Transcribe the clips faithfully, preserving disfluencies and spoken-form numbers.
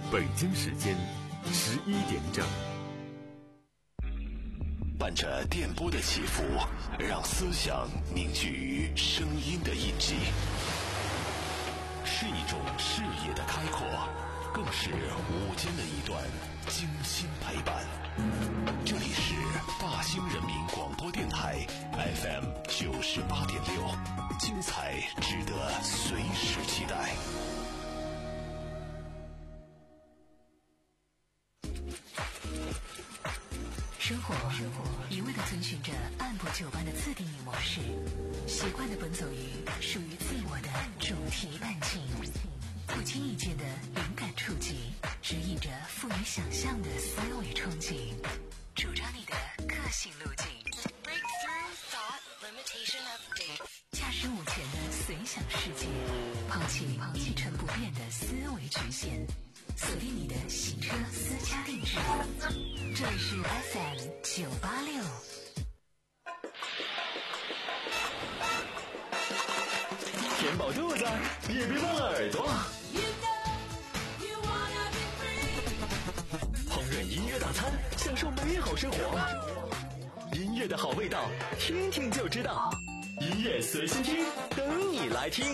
北京时间十一点整。 伴着电波的起伏，让思想凝聚于声音的印记，是一种视野的开阔，更是午间的一段精心陪伴。这里是大兴人民广播电台 F M 九十八点六，精彩值得随时期待。 生活一味地遵循着按部就班的自定义模式，习惯地奔走于属于自我的主题半径，不经意间的灵感触及，指引着富于想象的思维憧憬，主张你的个性路径。驾驶午前的随想世界，抛弃一成不变的思维局限，锁定你的行车私家定制。这里是 F M 九八六。 填饱肚子，也别忘了耳朵。烹饪音乐大餐，享受美好生活。音乐的好味道，听听就知道。音乐随心听，等你来听。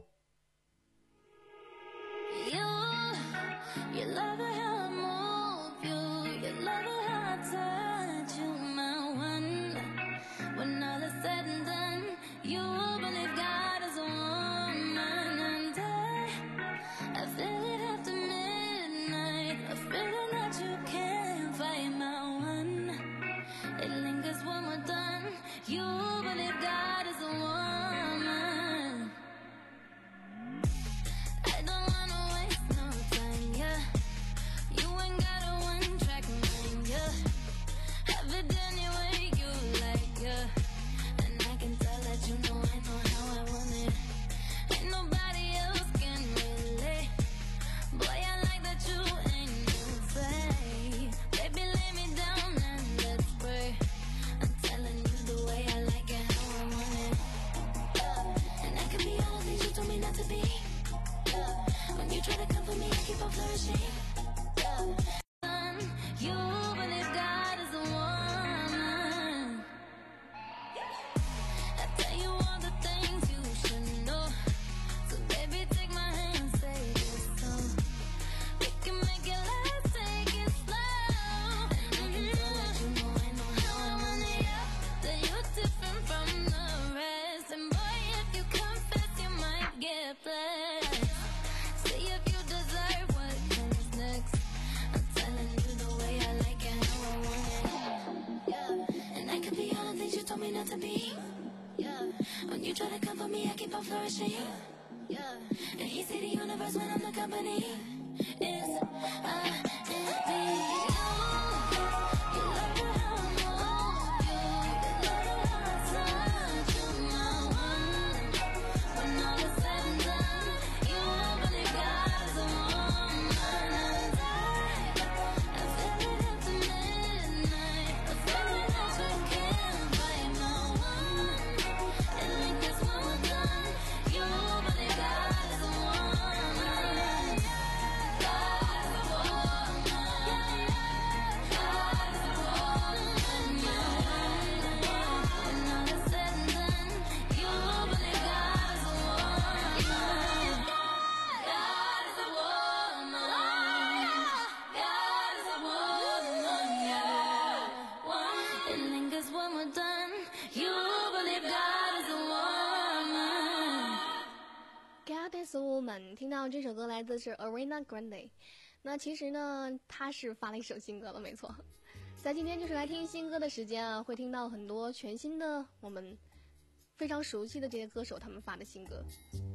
听到这首歌来自是 Ariana Grande， 那其实呢他是发了一首新歌了，没错。在今天就是来听新歌的时间啊，会听到很多全新的我们非常熟悉的这些歌手他们发的新歌。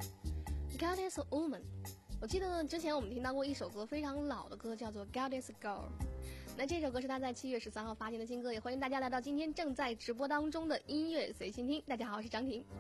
God is a Woman， 我记得之前我们听到过一首歌非常老的歌，叫做 God is a Girl， 那这首歌是他在七月十三号发行的新歌，也欢迎大家来到今天正在直播当中的音乐随心听。大家好，我是张婷。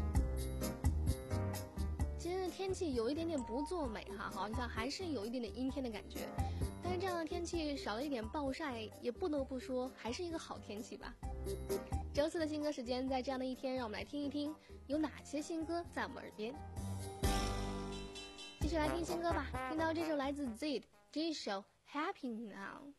今天的天气有一点点不作美哈，好像还是有一点点阴天的感觉，但是这样的天气少了一点暴晒，也不得不说还是一个好天气吧。周四的新歌时间，在这样的一天，让我们来听一听有哪些新歌在我们耳边。继续来听新歌吧，听到这首来自 Zed 这一首 Happy Now。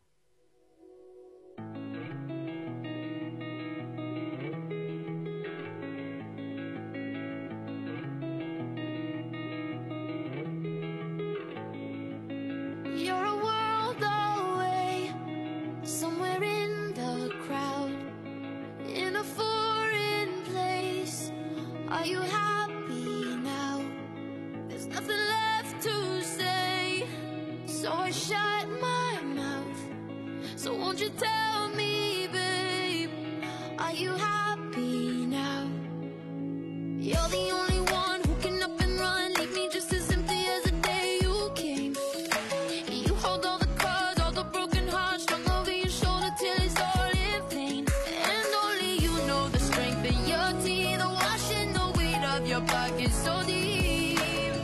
Are you happy now? There's nothing left to say, so I shut my mouth. So won't you tell me, babe, are you happy now? You're the only one who can up and run, leave me just as empty as the day you came. You hold all the cards, all the broken hearts, strung over your shoulder till it's all in pain. And only you know the strength in your teeth, the washing the weight of your pockets so deep.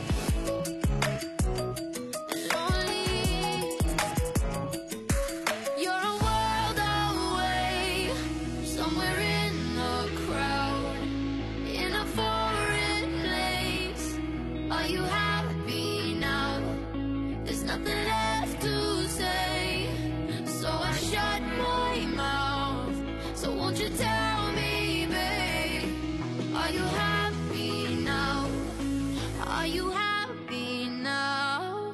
Lonely, you're a world away, somewhere in the crowd, in a foreign place. Are you happy now? There's nothing left to say, so I shut my mouth. So won't you tell me, babe, are you happy now? Are you happy now?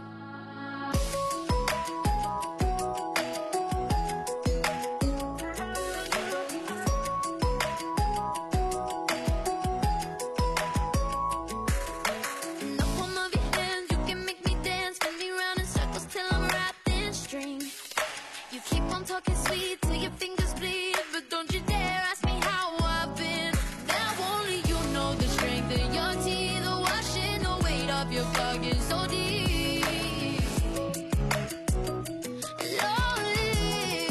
In the palm of your hands, you can make me dance, spin me round in circles till I'm wrapped in string. You keep on talking sweet till your fingers bleed, but don't you dare ask me how I've been. Now only you know the strength in your teeth, the washing the weight of your pockets so deep. Lonely,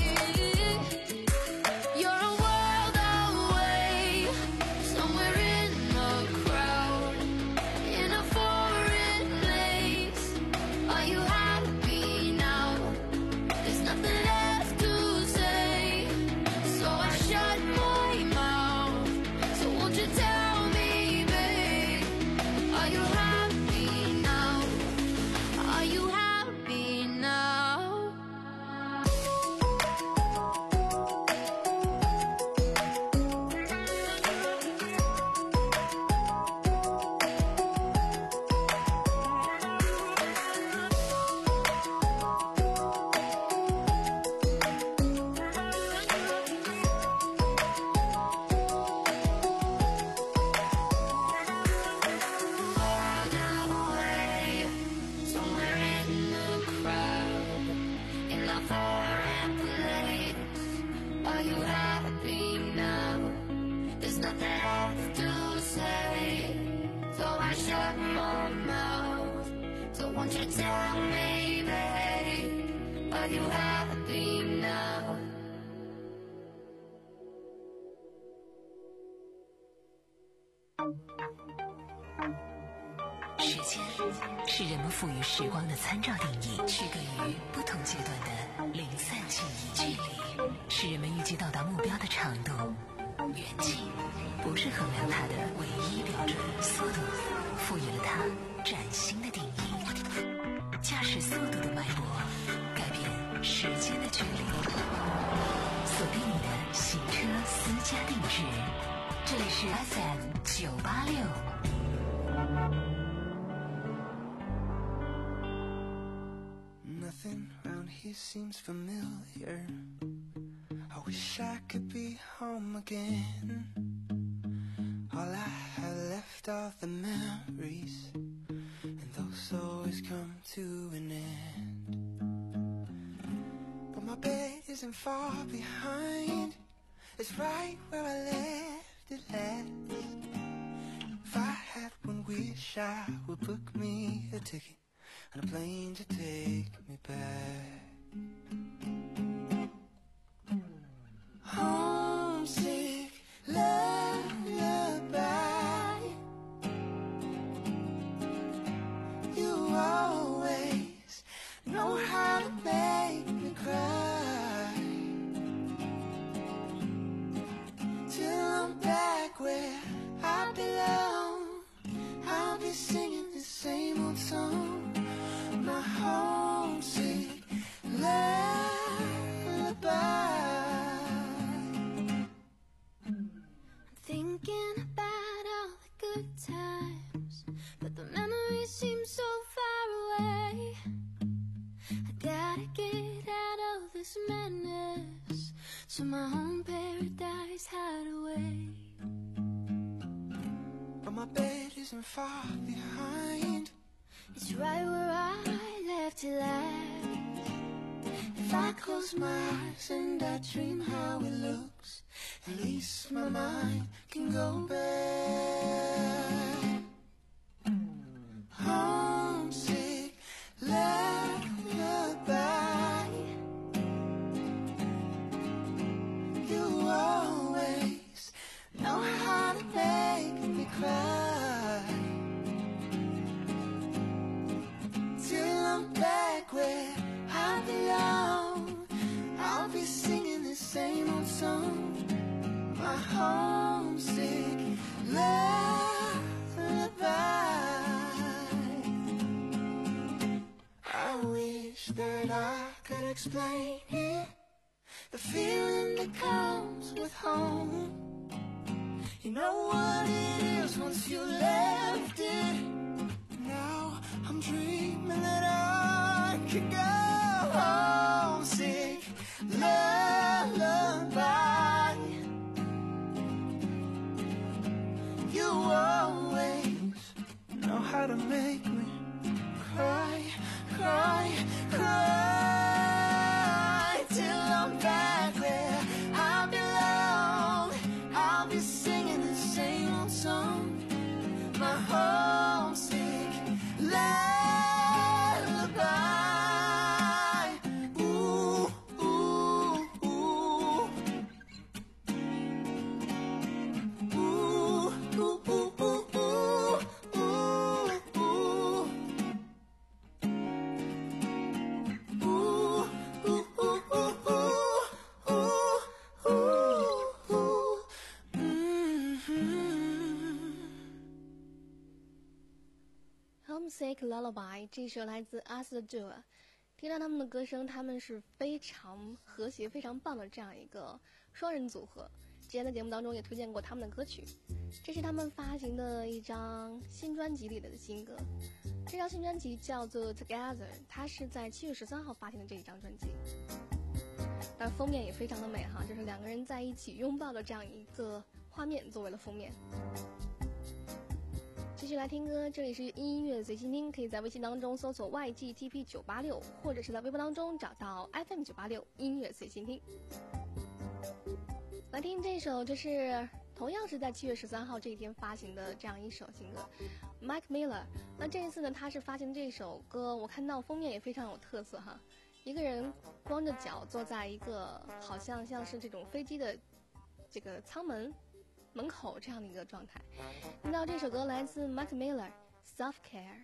you're a world away, somewhere in the crowd, in a foreign place. Are you happy now? There's nothing left to say, so I shut my mouth. So won't you tell me, babe, are you happy now? Are you happy now? Away, somewhere in the crowd, in a foreign place. Are you happy now? There's nothing left to say, so I shut my mouth. So won't you tell me, babe, are you happy now? 时间是人们赋予时光的参照定义，区隔于不同阶段的零散记忆。距离是人们预计到达目标的长度，远近不是衡量它的唯一标准。速度赋予了它崭新的定义。驾驶速度的脉搏改变时间的距离。锁定你的行车私家定制，这里是 F M 九八六。 Nothing round here seems familiar. I wish I could be home again. All I have left are the memories, and those always come to an end. But my bed isn't far behind, it's right where I left it last. If I had one wish, I would book me a ticket on a plane to take me back. Homesick lullaby, you always know how to make me cry. Till I'm back where I belong, I'll be singing the same old song. My homesick to my own paradise hideaway. But my bed isn't far behind. It's right where I left it last. If I close my eyes and I dream how it looks, at least my mind can go back. Homesick lullaby. You always know how to make me cry. Till I'm back where I belong, I'll be singing the same old song. My homesick lullaby. I wish that I could explain it, the feeling that comes with home. You know what it is once you left it. Now I'm dreaming that I could go. Homesick lullaby. You always know how to make me cry, cry, cry. Till I'm back where I belong, I'll be singing the same old song. My homesick lullaby. Ooh, ooh, ooh. Ooh, ooh, ooh, ooh, ooh, ooh, ooh. Ooh, ooh, ooh, ooh, ooh, ooh, ooh. Mm-hmm. Homesick Lullaby 这首来自 Arthur Dua。听到他们的歌声，他们是非常和谐、非常棒的这样一个双人组合。之前在节目当中也推荐过他们的歌曲，这是他们发行的一张新专辑里的新歌。这张新专辑叫做 Together， 它是在七月十三号发行的这一张专辑。当然封面也非常的美哈，就是两个人在一起拥抱的这样一个画面作为了封面。继续来听歌，这里是音乐随心听，可以在微信当中搜索 Y G T P 九八六，或者是在微博当中找到 F M 九八六音乐随心听。来听这首，这是同样是在七月十三号这一天发行的这样一首新歌 ，Mike Miller。那这一次呢，他是发行这首歌，我看到封面也非常有特色哈，一个人光着脚坐在一个好像像是这种飞机的这个舱门门口这样的一个状态。听到这首歌来自 Mike Miller Self Care。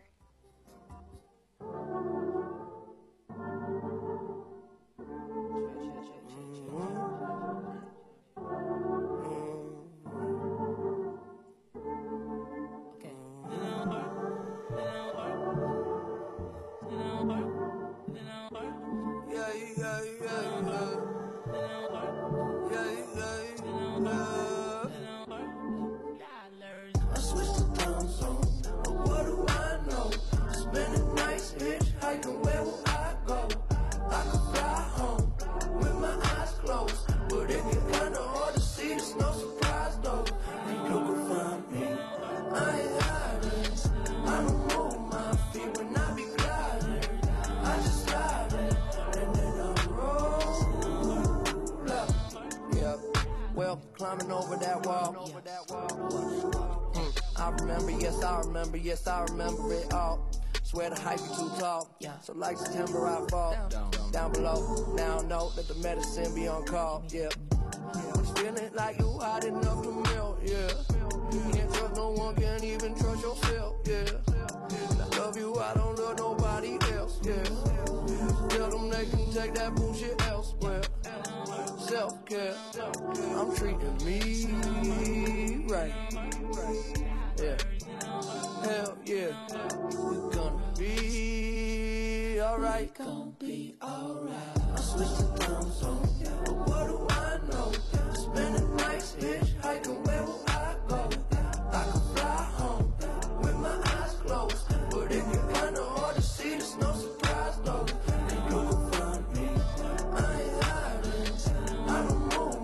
Climbing over that wall. Mm, I remember, yes, I remember, yes, I remember it all. Swear the hype is too tall. So like September, I fall down below. Now I know that the medicine be on call. Yeah. It's feeling like you hot enough to melt. Yeah. Can't trust no one, can't even trust yourself. Yeah. I love you, I don't love nobody else. Yeah. Tell them they can take that bullshit elsewhere. Self-care, I'm treating me right. Yeah, hell yeah, we're gonna be alright. We gon' be alright. I switched the time zone, but what do I know? Spending nights hitchhiking, where will I go? I can fly home with my eyes closed, but if you're kinda hard to see, there's no surprise though. And you can find me, I ain't hiding, I don't move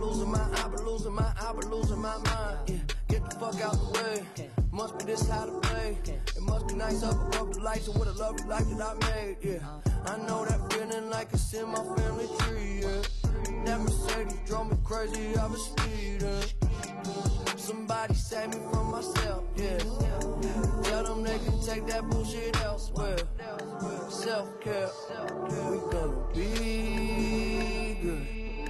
losing my, I've been losing my, I've been losing my mind. Yeah, get the fuck out the way. Must be this how to play. It must be nice up above the lights, and what a lovely life that I made. Yeah, I know that feeling like it's in my family tree. Yeah, that Mercedes drove me crazy, I was speeding. Somebody save me from myself. Yeah, tell them they can take that bullshit elsewhere. Self-care, we gonna be good.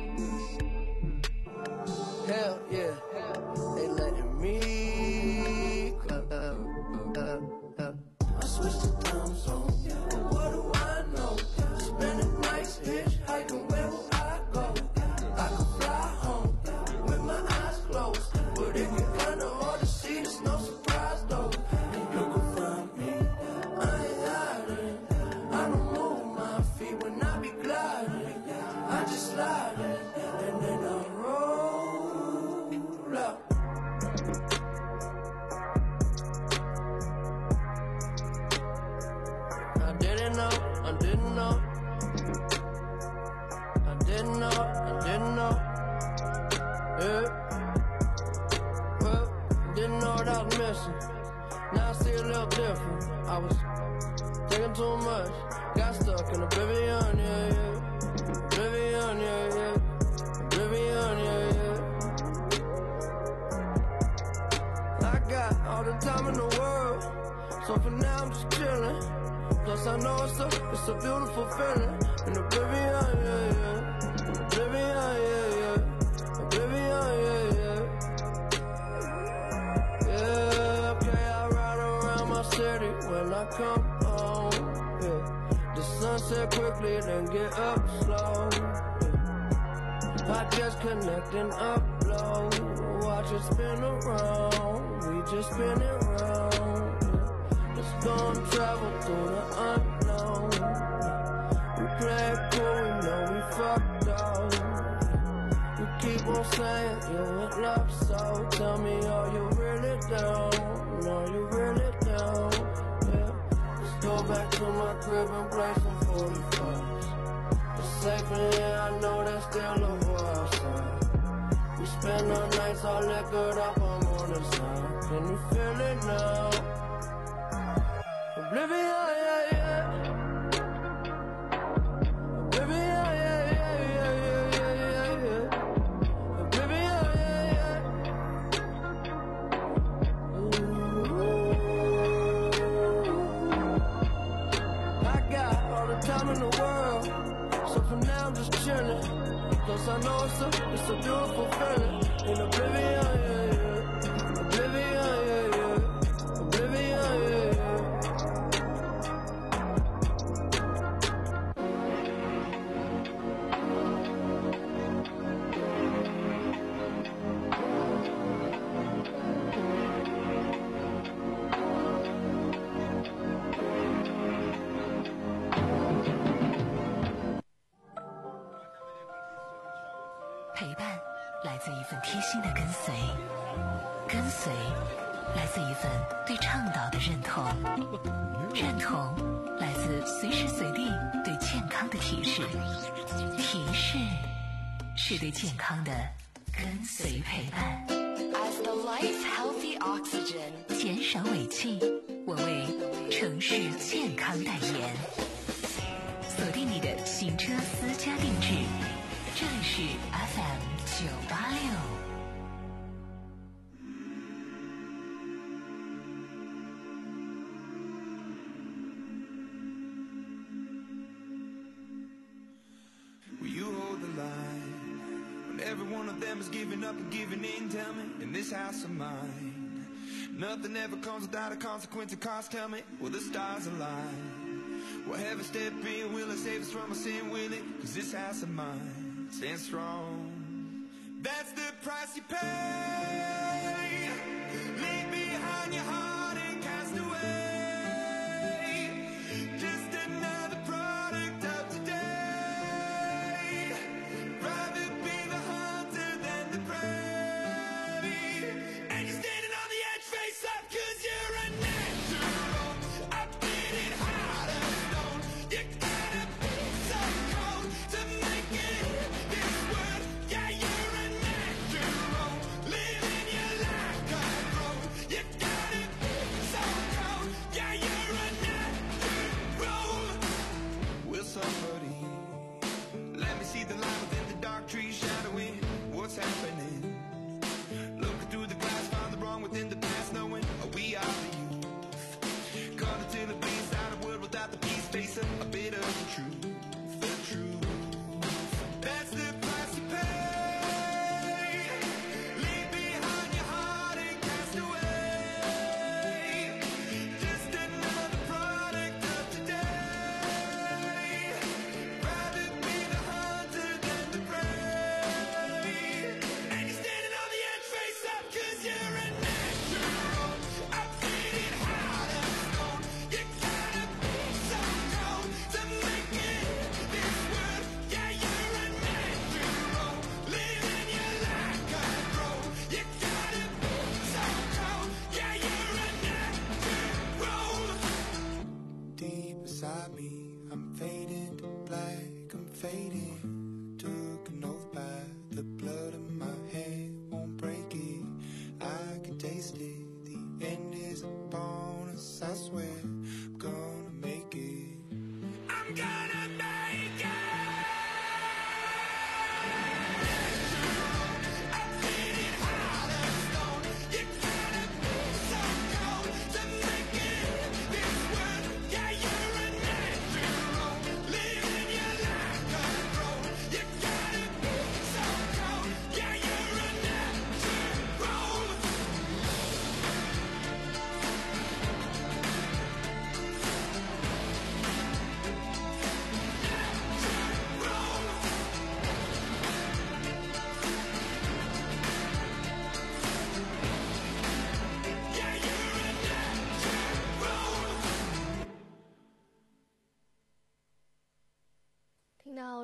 Hell yeah, they letting me go. Uh, uh, uh. I switched to time zone, but what do I know? Spending nights hitchhiking, where will I go? I can fly home with my eyes closed, but it get kinda hard to see, there's no surprise though. And you can find me, I ain't hiding. I don't move my feet when I be gliding. I just slide it, and then I roll up. I didn't know, I didn't know. I didn't know, I didn't know. Yeah. Well, didn't know what I was missing. Now I see a little different. I was thinking too much. Got stuck in oblivion, yeah, yeah. Oblivion, yeah, yeah. Oblivion, yeah, yeah. I got all the time in the world, so for now I'm just chilling. Plus I know it's a, it's a beautiful feeling. In oblivion, yeah, yeah. Oblivion, yeah, yeah. Oblivion, yeah, yeah. Yeah, okay, I ride around my city when I come home, yeah. The sunset quickly, then get up slow, yeah. I just connect and upload. Watch it spin around, we just spin it round, yeah. Let's go and travel through the unknown. We play it cool, we know we fucked up. We keep on saying you in love, so tell me, are you really down? Are you really down? Yeah. Let's go back to my crib and play some forty-fives. It's safe in here, I know there's still a war outside. We spend our nights all liquored up on morning side. Can you feel it now? Oblivion, yeah, yeah. Oblivion, yeah, yeah, yeah, yeah, yeah, yeah. Oblivion, yeah, yeah. Ooh. I got all the time in the world, so for now I'm just chilling. Plus I know it's a, it's a beautiful feeling. In oblivion, yeah, yeah. Oblivion, yeah, yeah. Oblivion, yeah, yeah. 陪伴来自一份贴心的跟随，跟随来自一份对倡导的认同，认同来自随时随地对健康的提示，提示是对健康的跟随陪伴。As the life's healthy oxygen， 减少尾气，我为城市健康代言。锁定你的行车私家定制。这里是 F M 九八六。 Will you hold the line when every one of them is giving up and giving in? Tell me, in this house of mine, nothing ever comes without a consequence and cost. Tell me, will the stars align? Will heaven step in? Will it save us from our sin? Will it? Cause this house of mine stand strong. That's the price you pay. Leave behind your heart and cast away. Just another product of today. Rather be the hunter than the prey. And you're standing on the edge, face up, cause you're a natural. I did it hard as stone. You gotta be so cold to make it. Yeah, you're a natural.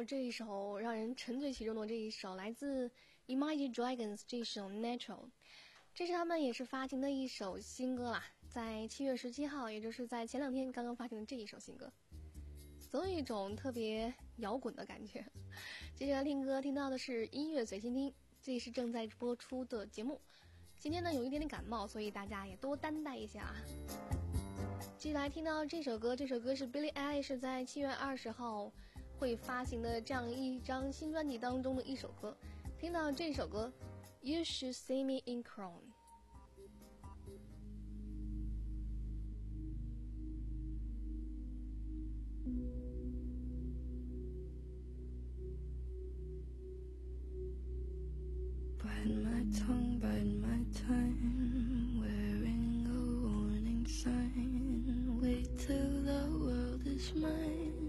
这一首让人沉醉其中的这一首来自 Imagine Dragons 这首 Natural， 这是他们也是发行的一首新歌啦，在七月十七号，也就是在前两天刚刚发行的这一首新歌，总有一种特别摇滚的感觉。接下来听歌听到的是音乐随心听，这里是正在播出的节目。今天呢有一点点感冒，所以大家也多担待一下啊。接下来听到这首歌，这首歌是 Billie Eilish 在七月二十号会发行的这样一张新专辑当中的一首歌。听到这首歌 You Should See Me in Crown。 Bite my tongue, bite my time, wearing a warning sign. Wait till the world is mine.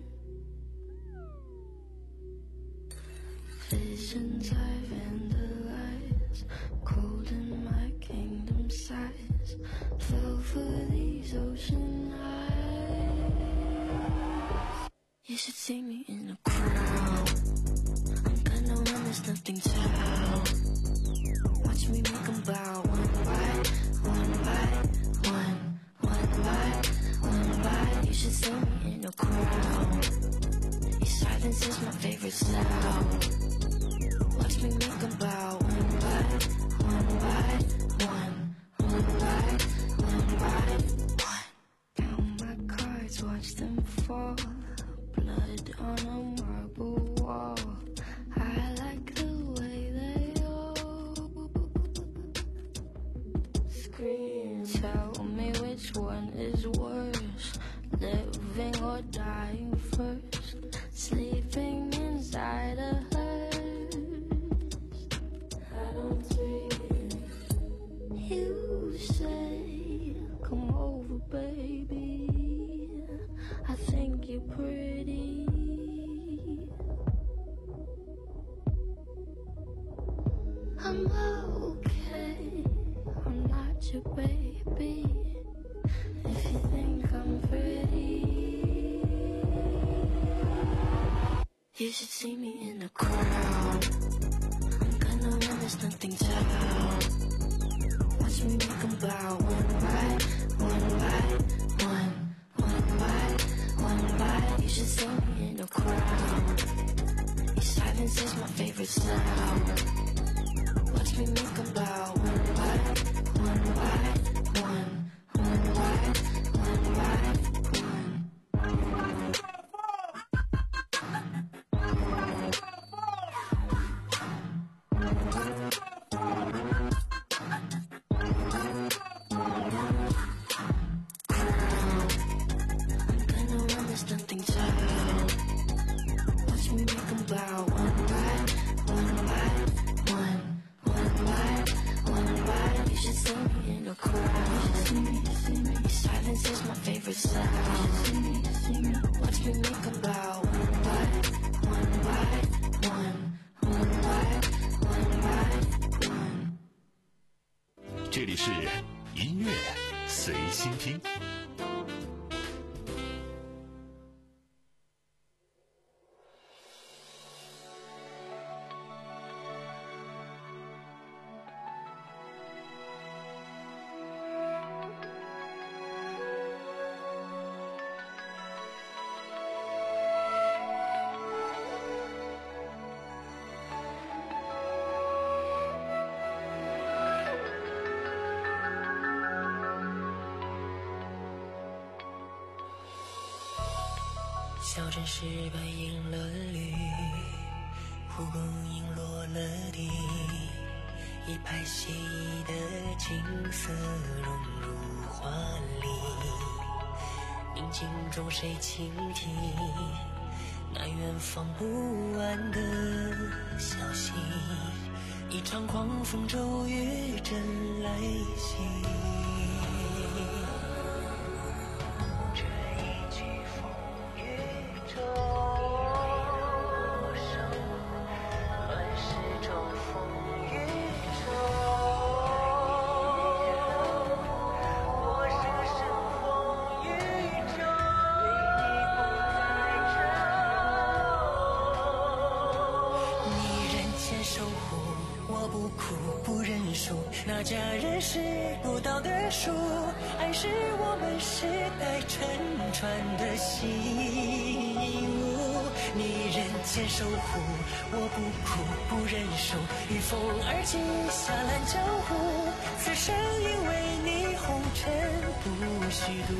Visions I vandalize, cold in my kingdom size. Fell for these ocean eyes. You should see me in a crowd. I'm gonna run, there's nothing to watch me make them bow. One by one by one, one by one by. You should see me in a crowd. Your silence is my favorite sound. Watch me make them bow. One by one by one, one by one by one. Count my cards, watch them fall. Blood on a marble wall. I like the way they all scream. Tell me which one is worse, living or dying first. Sleeping inside a hearse. I don't dream. You say, come over, baby. I think you're pretty. I'm okay, I'm not your baby. If you think I'm pretty, you should see me in a crowd. I'm gonna run, there's nothing to watch me make them bow. One by one by one, one by one by. You should see me in a crowd. Your silence is my favorite sound. Watch me make them bow. One by one by one, one by one by one. I'm gonna run, there's nothing to watch me make them bow. One by one by one, one by one by. You should see me in a crowd. Your silence is my favorite sound. Watch me make them bow. One by one by one, one by one by one. 这里是音乐随心听。 小城市白银了绿，蒲公英落了地，一派写意的景色融入画里。宁静中谁倾听那远方不完的消息？一场狂风骤雨正来袭。 不哭不认输，那家人是不到的书，爱是我们世代承传的习物。你人间守护，我不哭不认输，御风而起，下拦江湖，此生因为你红尘不虚度，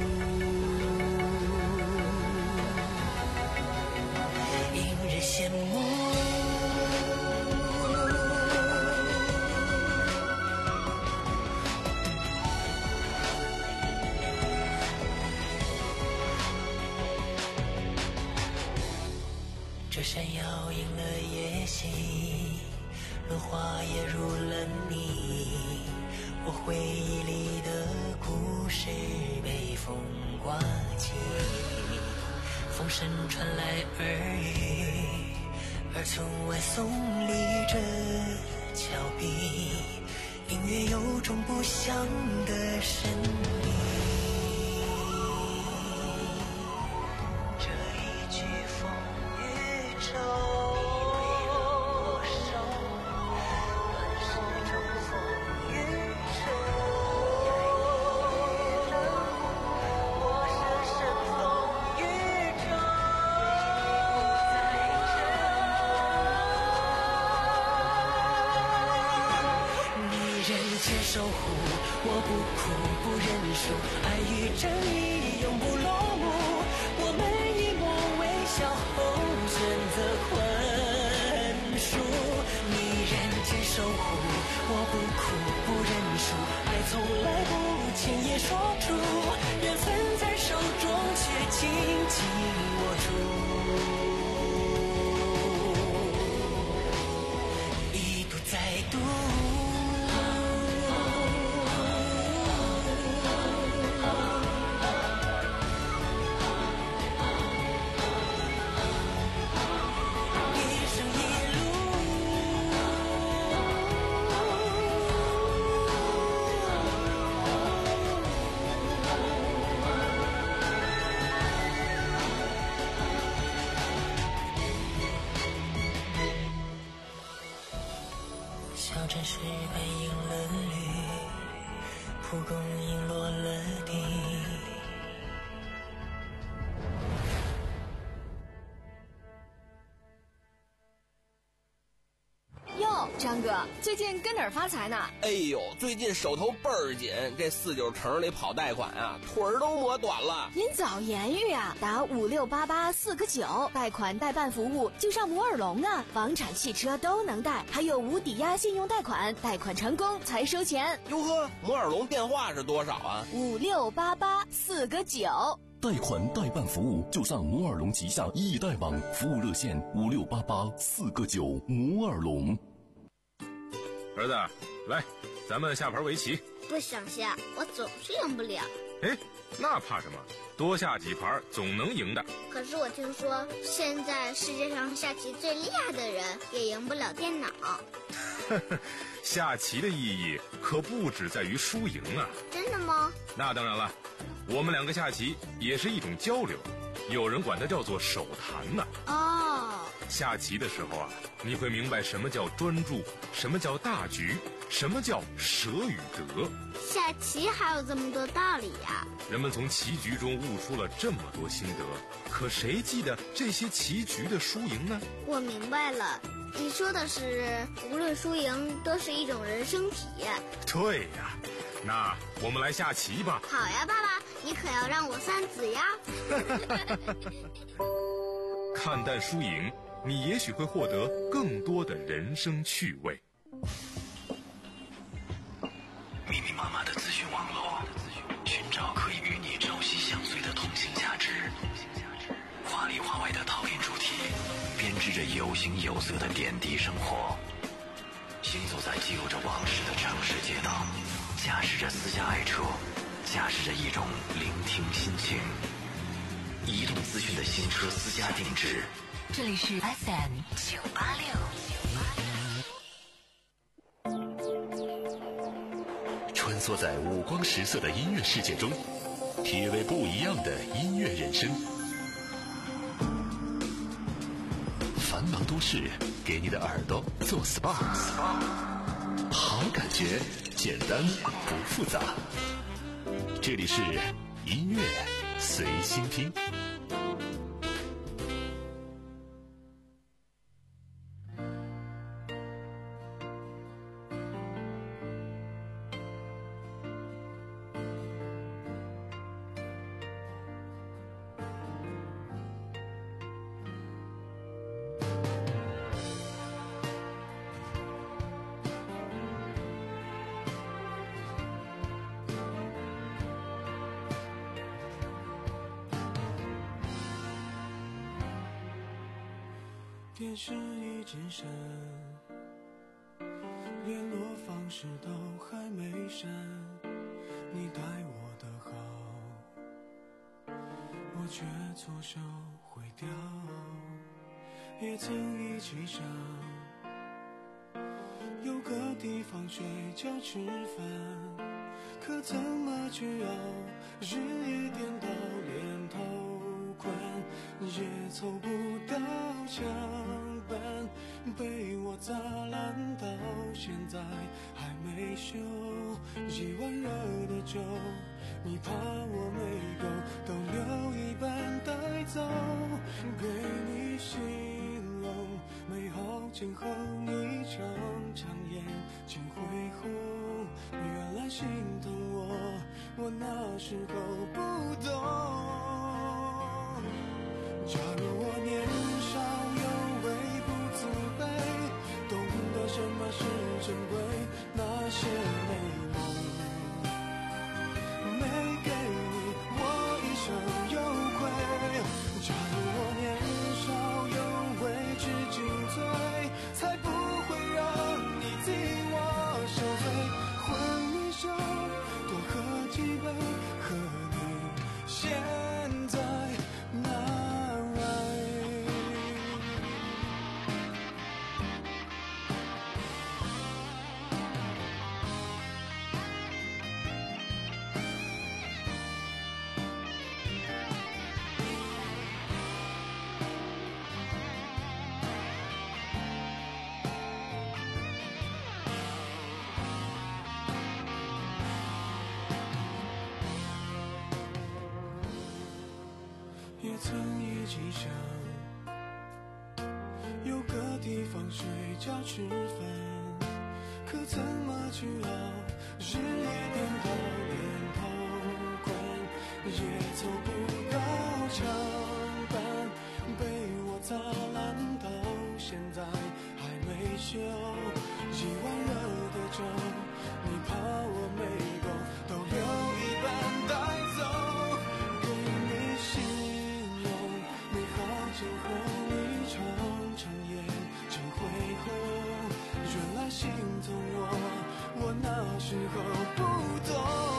引人羡慕。这山摇映了夜袭，落花也入了你，我回忆里的故事被风刮起，风声传来耳语，而村外松立着峭壁，隐约有种不祥的神秘。这一句风雨中守护，我不哭不认输，爱与正义永不落幕，我们以默微笑后选择宽恕。你人间守护，我不哭不认输，爱从来不轻易说出，缘分在手中却紧紧握住，一读再读。小镇石板映了绿，蒲公英落了地。 哟，张哥，最近跟哪儿发财呢？ 哎呦，最近手头倍儿紧，这四九城里跑贷款啊，腿儿都磨短了。 您早言语啊，打五六八八四个九，贷款代办服务就上摩尔龙啊，房产、汽车都能贷，还有无抵押信用贷款，贷款成功才收钱。 哟呵，摩尔龙电话是多少啊？ 五六八八四个九。 贷款代办服务就上摩尔龙旗下易贷网，服务热线五六八八四个九。摩尔龙。 儿子，来，咱们下盘围棋。 不想下，我总是赢不了。 哎，那怕什么？多下几盘总能赢的。 可是我听说，现在世界上下棋最厉害的人也赢不了电脑。 下棋的意义可不只在于输赢啊！ 真的吗？ 那当然了，我们两个下棋也是一种交流，有人管它叫做手谈呢。 哦， 下棋的时候啊，你会明白什么叫专注，什么叫大局，什么叫舍与得。 下棋还有这么多道理呀！ 人们从棋局中悟出了这么多心得，可谁记得这些棋局的输赢呢？ 我明白了，你说的是无论输赢都是一种人生体验。 对呀，那我们来下棋吧。 好呀，爸爸，你可要让我三子呀。 看淡输赢，你也许会获得更多的人生趣味。 密密麻麻的资讯网络，寻找可以与你朝夕相随的通信价值。华里华外的陶冶主题，编织着有形有色的点滴生活。行走在记录着往事的城市街道，驾驶着私家爱车，驾驶着一种聆听心情。移动资讯的新车私家定制。 这里是 F M 九八六。 穿梭在五光十色的音乐世界中，体味不一样的音乐人生。繁忙都市给你的耳朵做 S P A， 觉，简单不复杂。这里是音乐随心听。 电视一直闪，联络方式都还没删，你待我的好，我却错手毁掉。也曾一起想有个地方睡觉吃饭，可怎么去熬，日夜颠倒连头困，也凑不到墙板，被我砸烂到现在还没修。一碗热的酒，你怕我没够，都留一半带走，给你形容美好今后一场场眼睛恢红。原来心疼我，我那时候不懂。假如我年少有为不自卑，懂得什么是珍贵，那些美梦没给你，我一生有愧。假如我年少有为知进退，才不会让你替我受罪。婚礼上多喝几杯，和你现在那也曾一起想有个地方睡觉吃饭，可怎么去熬，日夜颠倒连头困，也凑不到墙板，被我砸烂到现在还没修。一碗热的酒，你怕我没够，都留一半带走，给你心今后你常常眼睛恢红，原来心疼我，我那时候不懂。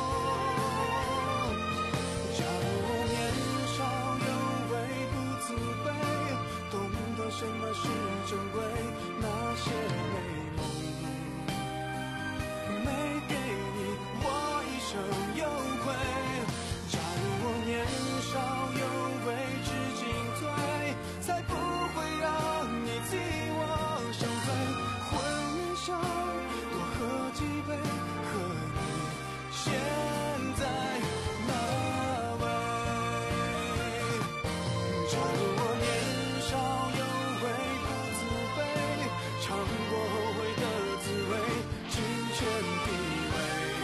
假如我年少有为不自卑，懂得什么是珍贵，那些美梦没给你，我一生有愧。假如我年少有为知进退，才不会让你替我受罪。婚礼上多喝几杯，和你现在那位。假如我年少有为不自卑，尝过后悔的滋味，金钱地位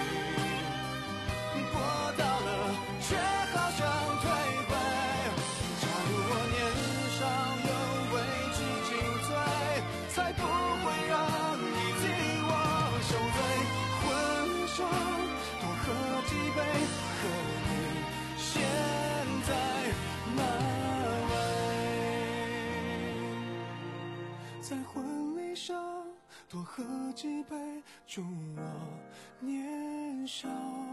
博到了，却好像退回。假如我年少有为知进退，才不会让你替我受罪。婚礼上多喝几杯，和你现在那位。在婚礼上多喝几杯，祝我年少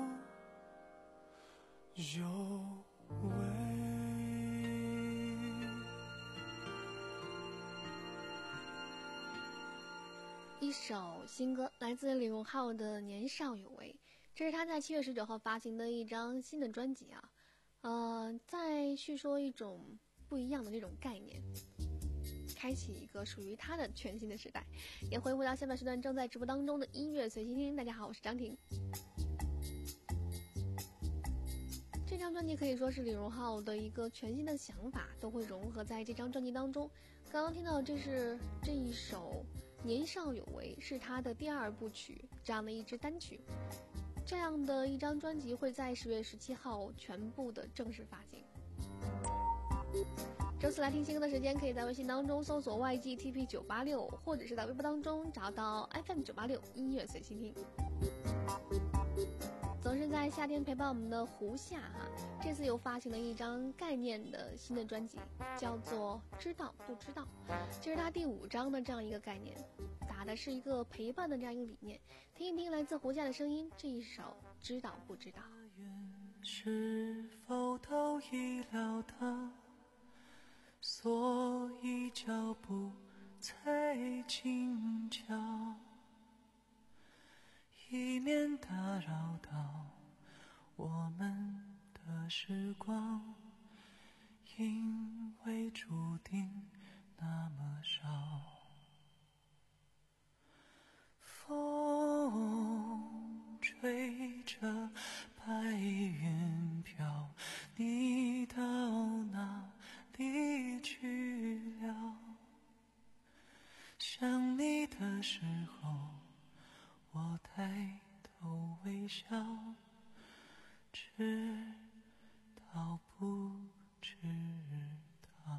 有为。 一首新歌来自李荣浩的《年少有为》，这是他在七月十九号发行的一张新的专辑啊。呃，在叙说一种不一样的那种概念。 开启一个属于他的全新的时代。也欢迎回到下半时段正在直播当中的音乐随心听。大家好，我是张婷。这张专辑可以说是李荣浩的一个全新的想法，都会融合在这张专辑当中。刚刚听到这是这一首年少有为，是他的第二部曲，这样的一支单曲。这样的一张专辑会在十月十七号全部的正式发行。周四来听新歌的时间，可以在微信当中搜索 Y G T P 九八六，或者是在微博当中找到 F M 九八六音乐随心听。总是在夏天陪伴我们的胡夏哈，这次又发行了一张概念的新的专辑，叫做《知道不知道》，这是他第五张的这样一个概念，打的是一个陪伴的这样一个理念。听一听来自胡夏的声音，这一首《知道不知道》。 是否都已料到，所以脚步才轻巧，以免打扰到我们的时光，因为注定那么少。风吹着白云飘，你到哪里去了？想你的时候，我抬头微笑，知道不知道？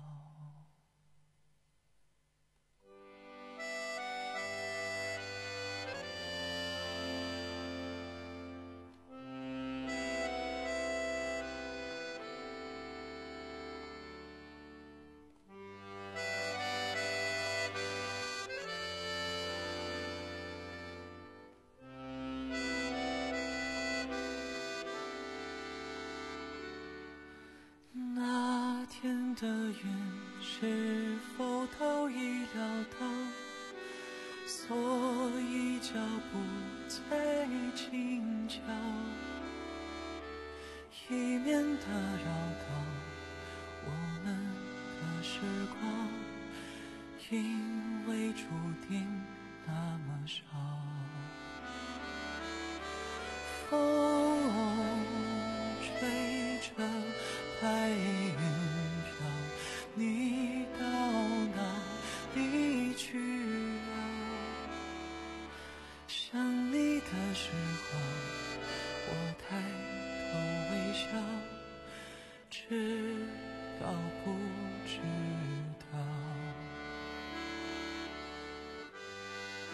天的云是否都已料到，所以脚步才轻巧，以免打扰到我们的时光，因为注定那么少。风吹着白云，你到哪里去了？想你的时候，我抬头微笑，知道不知道？嗯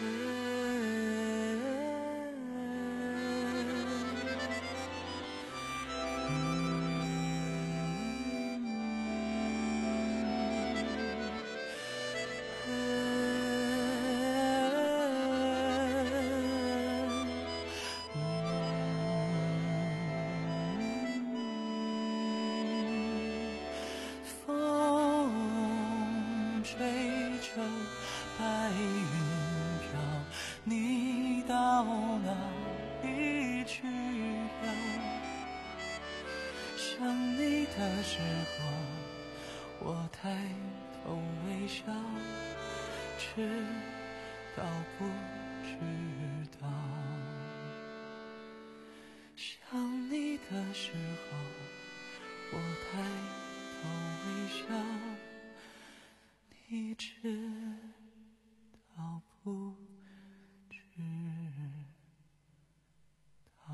白云飘，你到哪里去了？想你的时候，我抬头微笑，知道不知道？想你的时候，我抬头微笑，你知道不知道？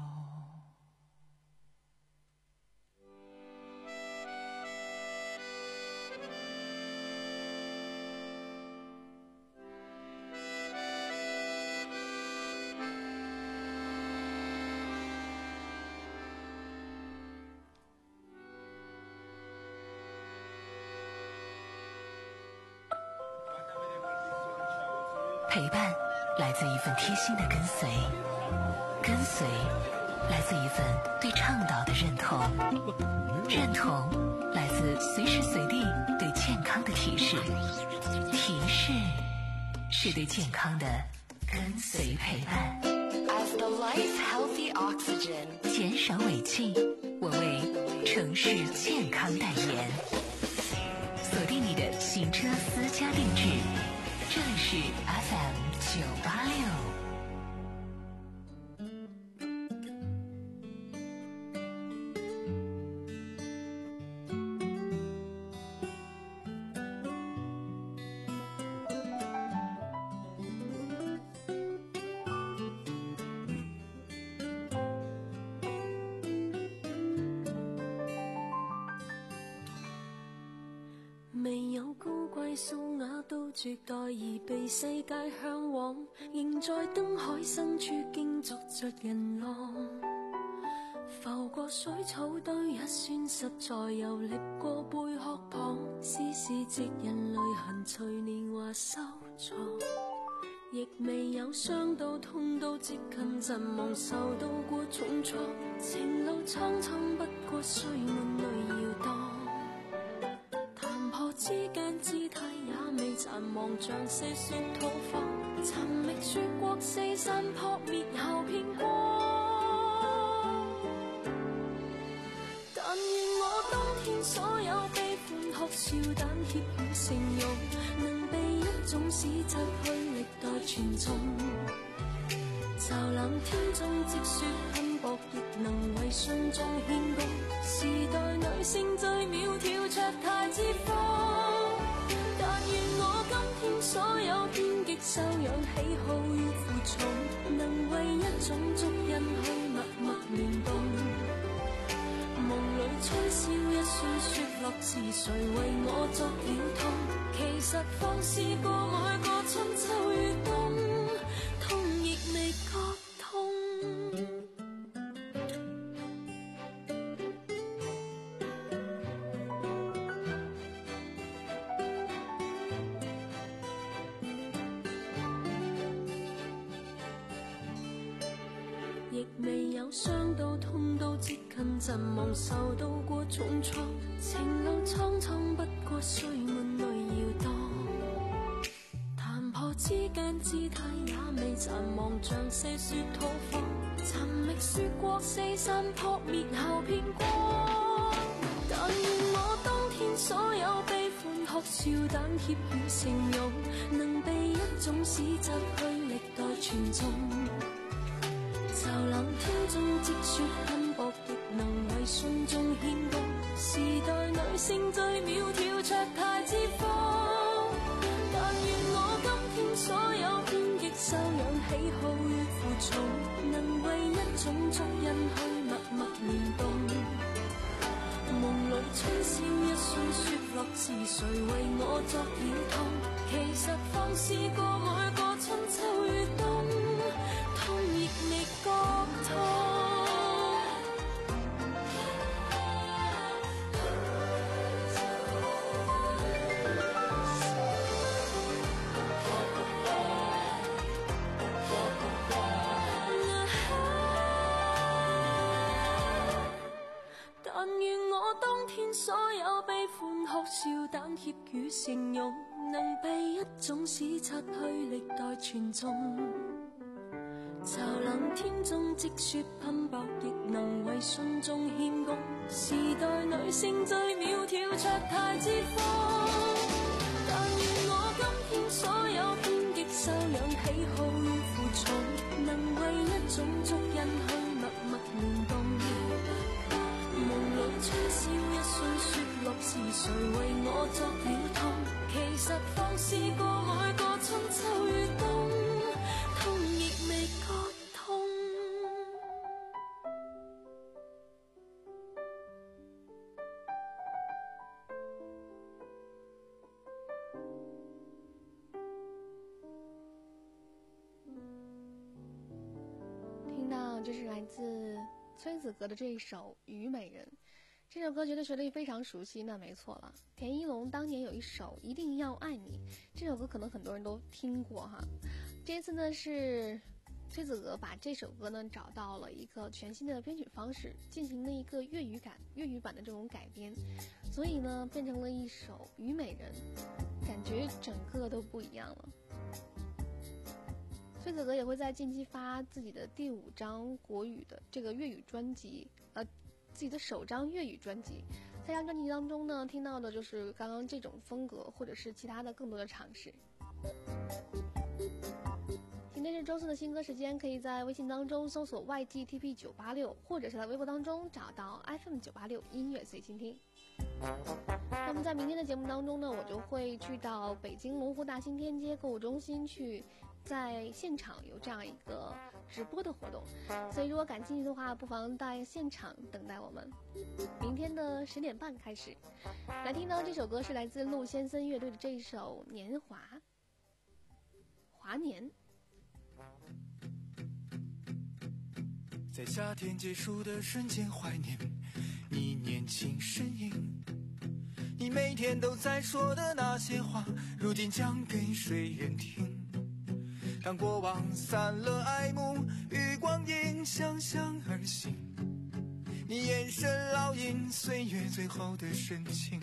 陪伴来自一份贴心的跟随，跟随来自一份对倡导的认同，认同来自随时随地对健康的提示，提示是对健康的跟随陪伴。 As the life healthy oxygen， 减少尾气，我为城市健康代言，锁定你利的行车私家定制。这里是 F M 九八六。 素雅到絕代而被世界向往，仍在燈海深處驚逐着人浪，浮過水草堆一算實在遊歷過貝殼旁，絲絲織人淚痕隨年華收藏，亦未有傷到痛到接近陣亡，受到過重創，情路蒼蒼不過衰滿淚搖蕩，之間姿態也未殘忘，像四雪吐放，尋覓雪國四散撲滅後片光。但願我當天所有悲歡哭笑膽怯與成容，能被一種史跡去歷代傳頌。驟冷天中積雪噴薄，亦能為信眾獻功。時代女性最苗條卓太之風，但願我今天所有偏激修養喜好與負重，能為一種足印去默默聯動。夢裏吹簫一算雪落時，誰為我作了痛？其實放肆過愛過春秋與冬，痛亦未覺痛。亦未有傷到痛到接近陣亡，受到過重創，情路蒼蒼不過衰滿淚搖蕩，談破之間姿態也未殘忘，像細雪吐放，尋覓雪國四散撲滅後片光。但願我當天所有悲歡哭笑膽怯與成容，能被一種史跡去歷代傳頌。驟冷天中積雪噴薄，亦能為信眾獻功。時代女性最苗條卓太之風，但願我今天所有偏激修養喜好與負重，能為一種足印去默默聯動。夢裏吹簫一算雪落時，誰為我作了痛？其實放肆過愛過春秋與冬，痛亦未覺痛。但願我當天所有悲歡哭笑膽怯與成容，能被一種史冊去歷代傳頌。驟冷天中積雪噴薄，亦能為信眾獻功。時代女性最苗條卓太之風，但願我今天所有偏激修養喜好與負重，能為一種足印去默默聯動。夢裏吹簫一算雪落時，誰為我作了痛？其實放肆過愛過春秋與冬，痛亦未覺痛。 听到这是来自崔子格的这一首《虞美人》，这首歌觉得旋律非常熟悉，那没错了。田一龙当年有一首《一定要爱你》，这首歌可能很多人都听过哈。这次呢是崔子格把这首歌呢找到了一个全新的编曲方式，进行了一个粤语感、粤语版的这种改编，所以呢变成了一首《虞美人》，感觉整个都不一样了。崔子格也会在近期发自己的第五张国语的这个粤语专辑，呃， 自己的首张粤语专辑。在这张专辑当中呢，听到的就是刚刚这种风格，或者是其他的更多的尝试。今天是周四的新歌时间，可以在微信当中搜索 Y G T P 九八六，或者是在微博当中找到 F M 九八六音乐随心听。那么在明天的节目当中呢，我就会去到北京龙湖大兴天街购物中心去，在现场有这样一个直播的活动，所以如果感兴趣的话，不妨在现场等待我们。明天的十点半开始，来听到这首歌是来自陆先森乐队的这一首《年华》，华年。 在夏天结束的瞬间，怀念你年轻身影，你每天都在说的那些话，如今讲给谁人听？当过往散了爱慕，与光阴相向而行，你眼神烙印岁月最后的深情。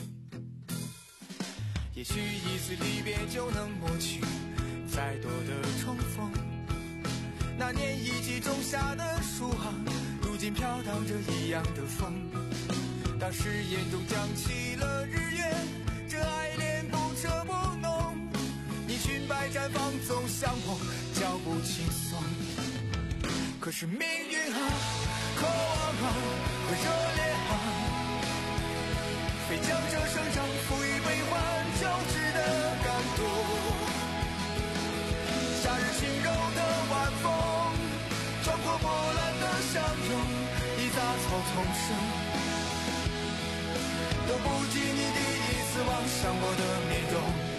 也许一次离别就能抹去再多的重逢，那年一起种下的树啊，如今飘荡着一样的风。当誓言中降起了日月，这爱恋不彻不浓，你裙摆绽放总像我脚步轻松。可是命运啊，渴望啊和热烈啊，非将这生长赋予悲欢交织的感动。夏日轻柔的晚风，穿过波澜的相拥，一杂草丛生，都不及你第一次望向我的面容。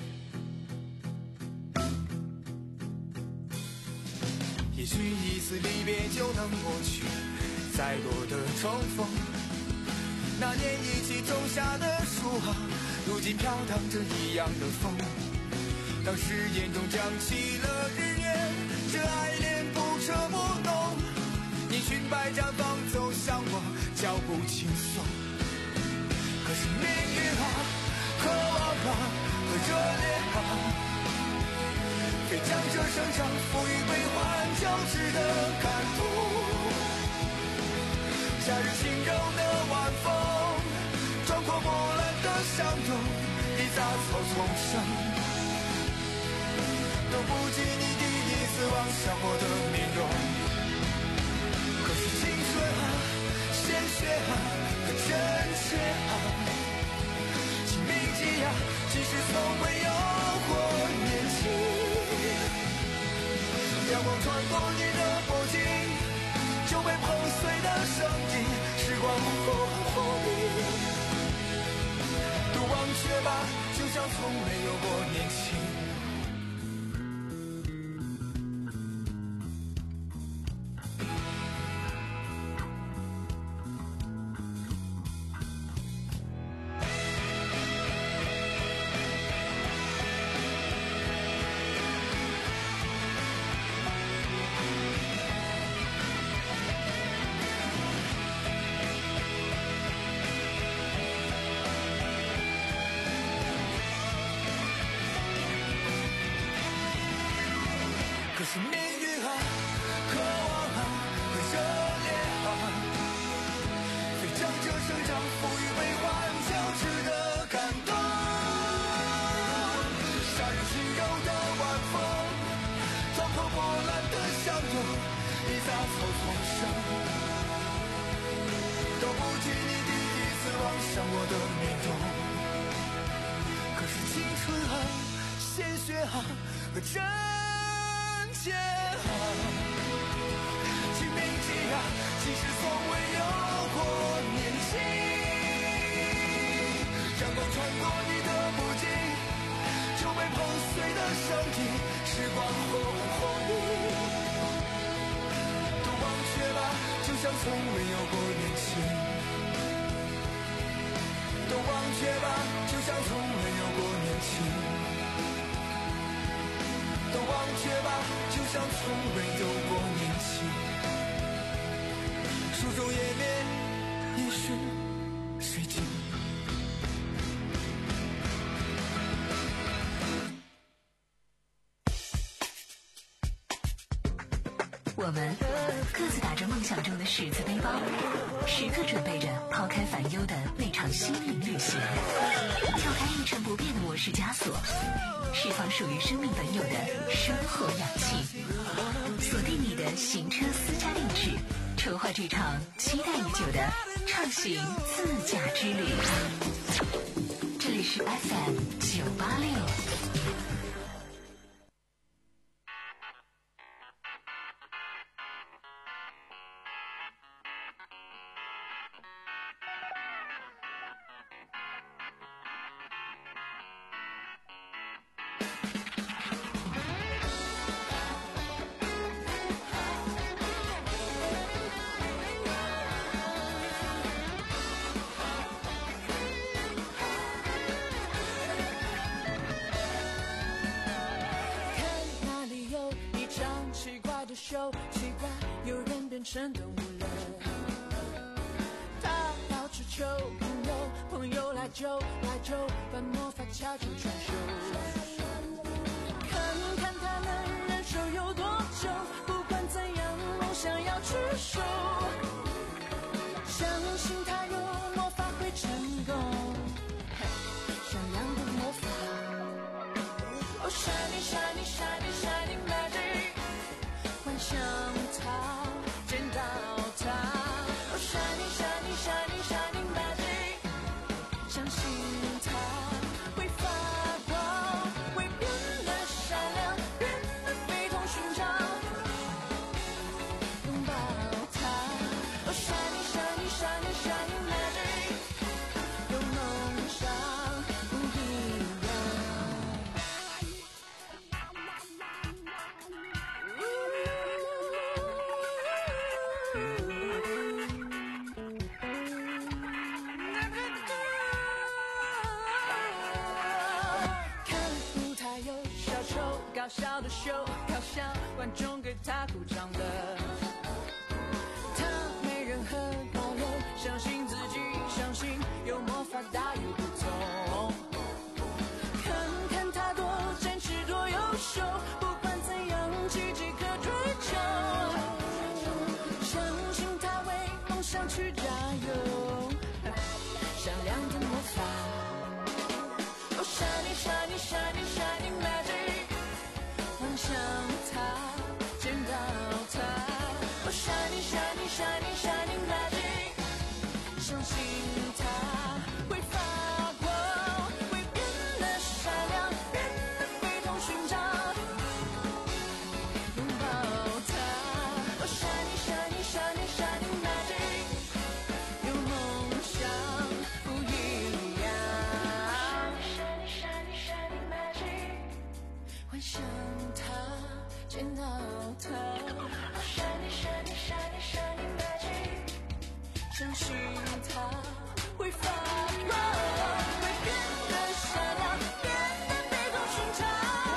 也许一次离别就能抹去再多的重逢，那年一起种下的树啊，如今飘荡着一样的风。当誓言中降起了日月，这爱恋不彻不浓，你裙摆绽放走向我脚步轻松。可是命运啊，渴望啊和热烈啊，非将这生长赋予悲欢交织的感动。夏日轻柔的晚风，穿过波澜的相拥，一杂草丛生，都不及你第一次望向我的面容。可是青春啊，鲜血啊和真切啊，请铭记啊，即使从未有过年轻。阳光穿过你的脖颈，就被碰碎的声音，时光忽暗忽明，都忘却吧，就像从没有过年轻。可是命运啊，渴望啊和热烈啊，非将这生长赋予悲欢交织的感动。夏日轻柔的晚风，穿破波澜的相拥，一杂草丛生，都不及你第一次望向我的面容。可是青春啊，鲜血啊和真切啊，请铭记啊，即使从未有过年轻。阳光穿过你的脖颈，就被碰碎的声音，时光忽暗忽明，都忘却吧，就像从未有过年轻。都忘却吧，就像从未有过年轻。都忘却吧，就像从未有过年轻。书中页面已是水晶。 我们各自打着梦想中的十字背包，时刻准备着抛开烦忧的那场心灵旅行，跳开一成不变的模式枷锁，释放属于生命本有的生活氧气，锁定你的行车私家定制，筹划这场期待已久的畅行自驾之旅。这里是 F M 九八六。 奇怪，有人变成动物了。他到处求朋友，朋友来救来救，把魔法悄悄传授。看看他能忍受有多久，不管怎样，梦想要去守。相信他有魔法会成功，闪亮的魔法。Oh shiny shiny shiny shiny magic。幻想它，见到它 ，Oh shiny shiny shiny shiny magic， 相信它会发光，会变得闪亮，变得非同寻常。拥抱它 ，Oh shiny shiny shiny shiny magic， 有梦想不一样。搞笑的秀，搞笑观众给他鼓掌的。他没任何保留，相信自己，相信有魔法大有不同。看看他多坚持，多优秀，不管怎样，奇迹可追求。相信他为梦想去加油，闪亮的魔法。Oh shiny shiny shiny shiny magic。幻想它，见到它 ，Oh shiny shiny shiny shiny magic， 相信它会发光，会变得闪亮，变得非同寻常。拥抱它 ，Oh shiny shiny shiny shiny magic， 有梦想不一样。Shiny shiny shiny magic， 幻想。见到它 ，Shiny Shiny Shiny Shiny Magic， 相信它会发光，会变得闪亮，变得非同寻常。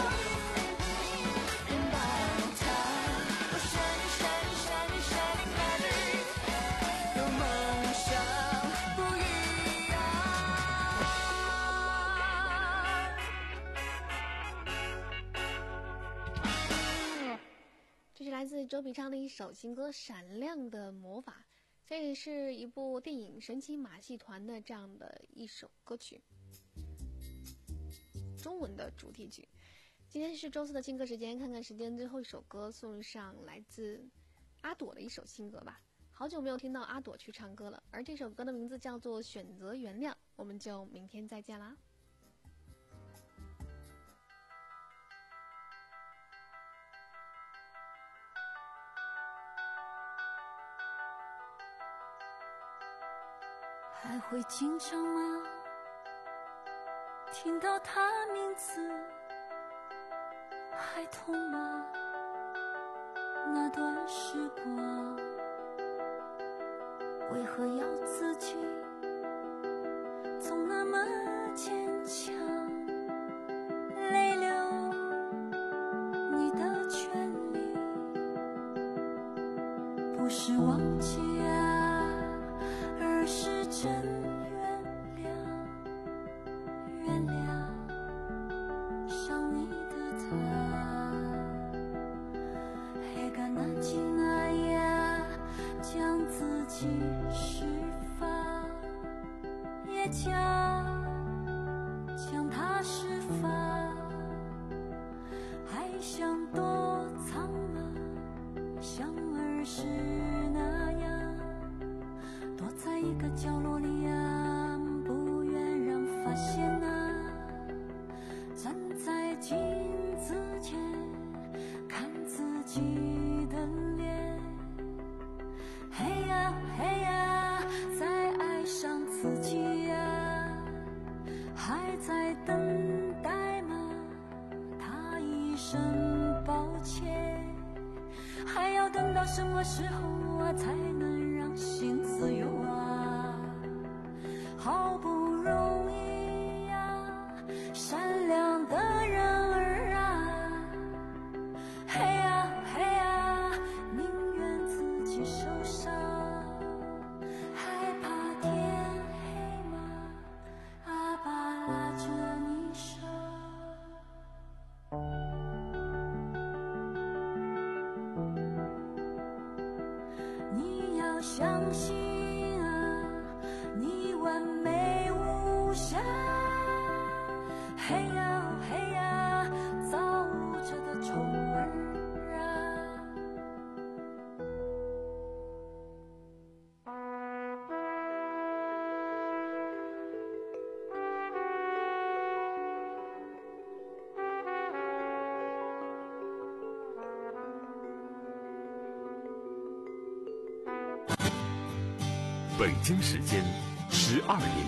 拥抱它 ，Oh Shiny Shiny Shiny Shiny Magic， 有梦想不一样。 这是来自周笔畅的一首新歌《闪亮的魔法》，这也是一部电影《神奇马戏团》的这样的一首歌曲，中文的主题曲。今天是周四的新歌时间，看看时间，最后一首歌送上来自阿朵的一首新歌吧。好久没有听到阿朵去唱歌了，而这首歌的名字叫做《选择原谅》，我们就明天再见啦。 还会紧张吗？听到他名字，还痛吗？那段时光，为何要自己总那么坚强？泪流，你的权利不是忘记啊，而是真原谅，原谅伤你的他。해가 낮지나 是那样，躲在一个角落里啊，不愿让发现啊，站在镜子前看自己的脸，嘿呀嘿呀，在爱上自己呀，还在等待吗？他一声抱歉，还要等到什么时候啊，才能让心自由啊？好不容易呀，善良的人儿啊，嘿呀嘿呀，宁愿自己受伤，害怕天黑吗？阿爸拉着你手。你要相信啊，你完美无瑕，嘿呀嘿呀，造物者的宠儿啊。 北京时间十二点。